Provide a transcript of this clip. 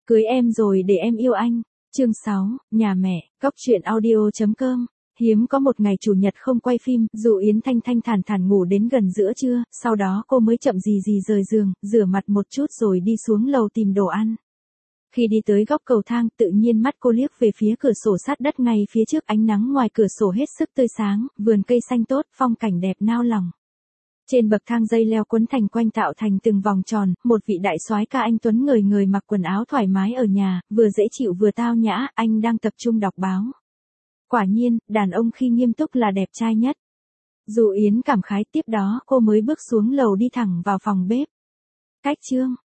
Cưới em rồi để em yêu anh. Chương 6, nhà mẹ, Cóc truyện audio.com. Hiếm có một ngày chủ nhật không quay phim, dù Yến Thanh Thanh thản thản ngủ đến gần giữa trưa, sau đó cô mới chậm gì rời giường, rửa mặt một chút rồi đi xuống lầu tìm đồ ăn. Khi đi tới góc cầu thang, tự nhiên mắt cô liếc về phía cửa sổ sát đất ngay phía trước, ánh nắng ngoài cửa sổ hết sức tươi sáng, vườn cây xanh tốt, phong cảnh đẹp nao lòng. Trên bậc thang dây leo quấn thành quanh tạo thành từng vòng tròn, một vị đại soái ca anh tuấn người mặc quần áo thoải mái ở nhà, vừa dễ chịu vừa tao nhã, anh đang tập trung đọc báo. Quả nhiên, đàn ông khi nghiêm túc là đẹp trai nhất. Dù Yến cảm khái, tiếp đó cô mới bước xuống lầu đi thẳng vào phòng bếp. Cách chương